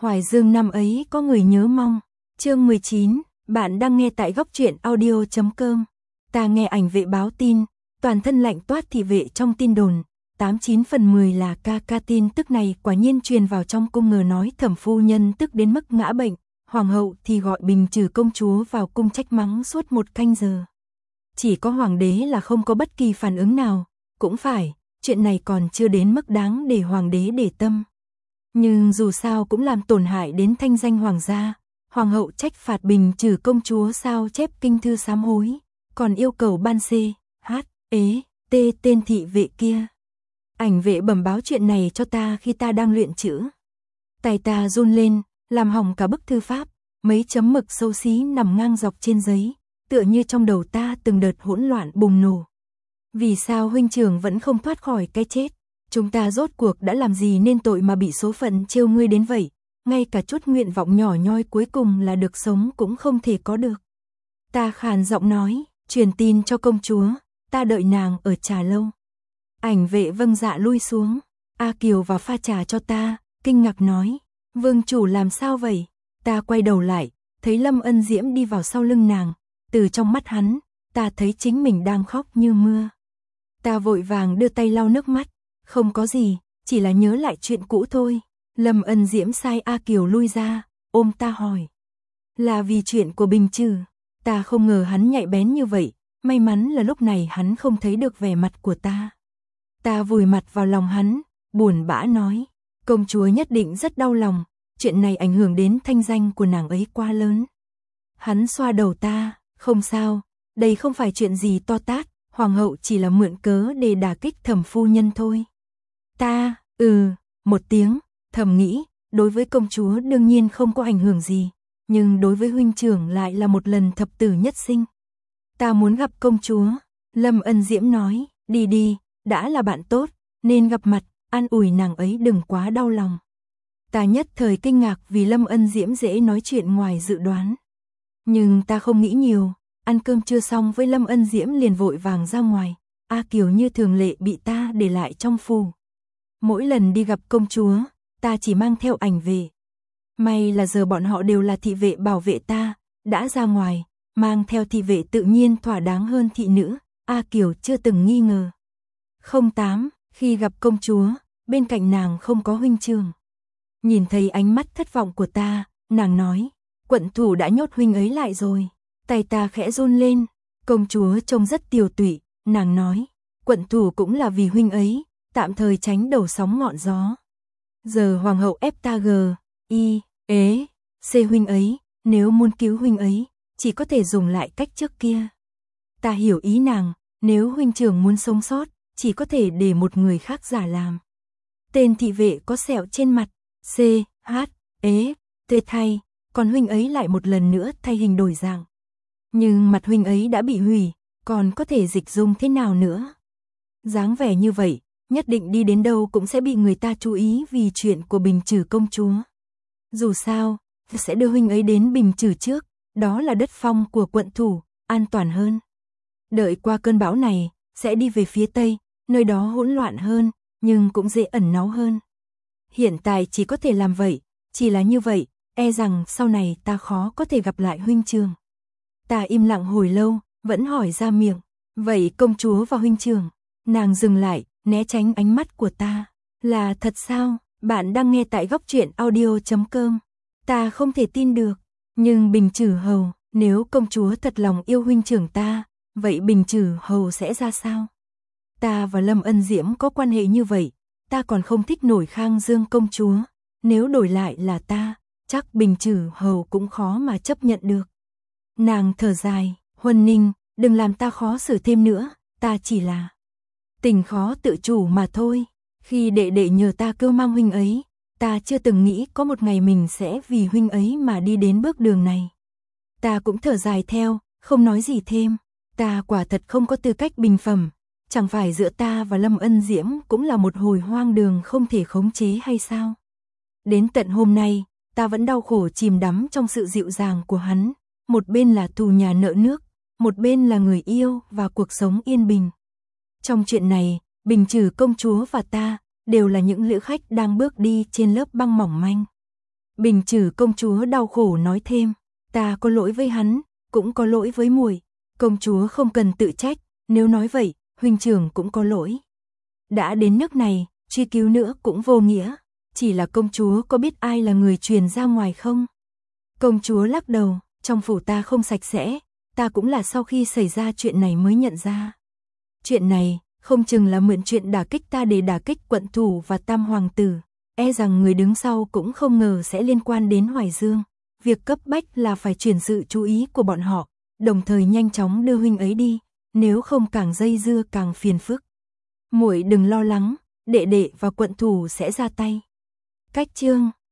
Hoài Dương năm ấy có người nhớ mong. Chương 19, bạn đang nghe tại góc truyện audio.com. Ta nghe ảnh vệ báo tin, toàn thân lạnh toát thị vệ trong tin đồn, 89 phần 10 là ca tin tức này quả nhiên truyền vào trong cung, ngờ nói Thẩm phu nhân tức đến mức ngã bệnh, hoàng hậu thì gọi Bình Trừ công chúa vào cung trách mắng suốt 1 canh giờ. Chỉ có hoàng đế là không có bất kỳ phản ứng nào, cũng phải, chuyện này còn chưa đến mức đáng để hoàng đế để tâm. Nhưng dù sao cũng làm tổn hại đến thanh danh hoàng gia, hoàng hậu trách phạt Bình Trừ công chúa sao chép kinh thư sám hối, còn yêu cầu ban C.H.E.T tên thị vệ kia. Ảnh vệ bẩm báo chuyện này cho ta khi ta đang luyện chữ. Tay ta run lên, làm hỏng cả bức thư pháp, mấy chấm mực xấu xí nằm ngang dọc trên giấy, tựa như trong đầu ta từng đợt hỗn loạn bùng nổ. Vì sao huynh trưởng vẫn không thoát khỏi cái chết? Chúng ta rốt cuộc đã làm gì nên tội mà bị số phận trêu ngươi đến vậy? Ngay cả chút nguyện vọng nhỏ nhoi cuối cùng là được sống cũng không thể có được. Ta khàn giọng nói, truyền tin cho công chúa, ta đợi nàng ở trà lâu. Ảnh vệ vâng dạ lui xuống. A Kiều vào pha trà cho ta, kinh ngạc nói, vương chủ làm sao vậy? Ta quay đầu lại, thấy Lâm Ân Diễm đi vào sau lưng nàng, từ trong mắt hắn, ta thấy chính mình đang khóc như mưa. Ta vội vàng đưa tay lau nước mắt, không có gì, chỉ là nhớ lại chuyện cũ thôi. Lâm Ân Diễm sai A Kiều lui ra, ôm ta hỏi, là vì chuyện của Bình Trừ? Ta không ngờ hắn nhạy bén như vậy, may mắn là lúc này hắn không thấy được vẻ mặt của ta. Ta vùi mặt vào lòng hắn, buồn bã nói, công chúa nhất định rất đau lòng, chuyện này ảnh hưởng đến thanh danh của nàng ấy quá lớn. Hắn xoa đầu ta, không sao, đây không phải chuyện gì to tát, hoàng hậu chỉ là mượn cớ để đả kích Thẩm phu nhân thôi. Ta, một tiếng, thầm nghĩ, đối với công chúa đương nhiên không có ảnh hưởng gì, nhưng đối với huynh trưởng lại là một lần thập tử nhất sinh. Ta muốn gặp công chúa. Lâm Ân Diễm nói, đi đi, đã là bạn tốt, nên gặp mặt, an ủi nàng ấy đừng quá đau lòng. Ta nhất thời kinh ngạc vì Lâm Ân Diễm dễ nói chuyện ngoài dự đoán. Nhưng ta không nghĩ nhiều, ăn cơm trưa xong với Lâm Ân Diễm liền vội vàng ra ngoài. A Kiều như thường lệ bị ta để lại trong phủ. Mỗi lần đi gặp công chúa, ta chỉ mang theo ảnh về. May là giờ bọn họ đều là thị vệ bảo vệ ta, đã ra ngoài, mang theo thị vệ tự nhiên thỏa đáng hơn thị nữ, A Kiều chưa từng nghi ngờ. 08, khi gặp công chúa, bên cạnh nàng không có huynh trưởng. Nhìn thấy ánh mắt thất vọng của ta, nàng nói, quận thủ đã nhốt huynh ấy lại rồi. Tay ta khẽ run lên, công chúa trông rất tiều tụy, nàng nói, quận thủ cũng là vì huynh ấy, tạm thời tránh đầu sóng ngọn gió. Giờ hoàng hậu ép ta C huynh ấy, nếu muốn cứu huynh ấy, chỉ có thể dùng lại cách trước kia. Ta hiểu ý nàng, nếu huynh trưởng muốn sống sót, chỉ có thể để một người khác giả làm. Tên thị vệ có sẹo trên mặt, C.H.E.T thay, còn huynh ấy lại một lần nữa thay hình đổi dạng. Nhưng mặt huynh ấy đã bị hủy, còn có thể dịch dung thế nào nữa? Dáng vẻ như vậy, nhất định đi đến đâu cũng sẽ bị người ta chú ý vì chuyện của Bình Trừ công chúa. Dù sao, sẽ đưa huynh ấy đến Bình Trừ trước, đó là đất phong của quận thủ, an toàn hơn. Đợi qua cơn bão này, sẽ đi về phía Tây, nơi đó hỗn loạn hơn, nhưng cũng dễ ẩn náu hơn. Hiện tại chỉ có thể làm vậy, chỉ là như vậy, e rằng sau này ta khó có thể gặp lại huynh trưởng. Ta im lặng hồi lâu, vẫn hỏi ra miệng, vậy công chúa và huynh trưởng? Nàng dừng lại, né tránh ánh mắt của ta. Là thật sao? Bạn đang nghe tại góc truyện audio.com. Ta không thể tin được, nhưng Bình Trừ hầu, nếu công chúa thật lòng yêu huynh trưởng ta, vậy Bình Trừ hầu sẽ ra sao? Ta và Lâm Ân Diễm có quan hệ như vậy, ta còn không thích nổi Khang Dương công chúa, nếu đổi lại là ta, chắc Bình Trừ hầu cũng khó mà chấp nhận được. Nàng thở dài, Huân Ninh, đừng làm ta khó xử thêm nữa, ta chỉ là tình khó tự chủ mà thôi. Khi đệ đệ nhờ ta kêu mang huynh ấy, ta chưa từng nghĩ có một ngày mình sẽ vì huynh ấy mà đi đến bước đường này. Ta cũng thở dài theo, không nói gì thêm. Ta quả thật không có tư cách bình phẩm, chẳng phải giữa ta và Lâm Ân Diễm cũng là một hồi hoang đường không thể khống chế hay sao? Đến tận hôm nay, ta vẫn đau khổ chìm đắm trong sự dịu dàng của hắn, một bên là thù nhà nợ nước, một bên là người yêu và cuộc sống yên bình. Trong chuyện này, Bình Trừ công chúa và ta đều là những lữ khách đang bước đi trên lớp băng mỏng manh. Bình Trừ công chúa đau khổ nói thêm, ta có lỗi với hắn, cũng có lỗi với muội. Công chúa không cần tự trách, nếu nói vậy, huynh trưởng cũng có lỗi. Đã đến nước này, truy cứu nữa cũng vô nghĩa, chỉ là công chúa có biết ai là người truyền ra ngoài không? Công chúa lắc đầu, trong phủ ta không sạch sẽ, ta cũng là sau khi xảy ra chuyện này mới nhận ra. Chuyện này, không chừng là mượn chuyện đả kích ta để đả kích quận thủ và tam hoàng tử, e rằng người đứng sau cũng không ngờ sẽ liên quan đến Hoài Dương. Việc cấp bách là phải chuyển sự chú ý của bọn họ, đồng thời nhanh chóng đưa huynh ấy đi, nếu không càng dây dưa càng phiền phức. Muội đừng lo lắng, đệ đệ và quận thủ sẽ ra tay. Cách chương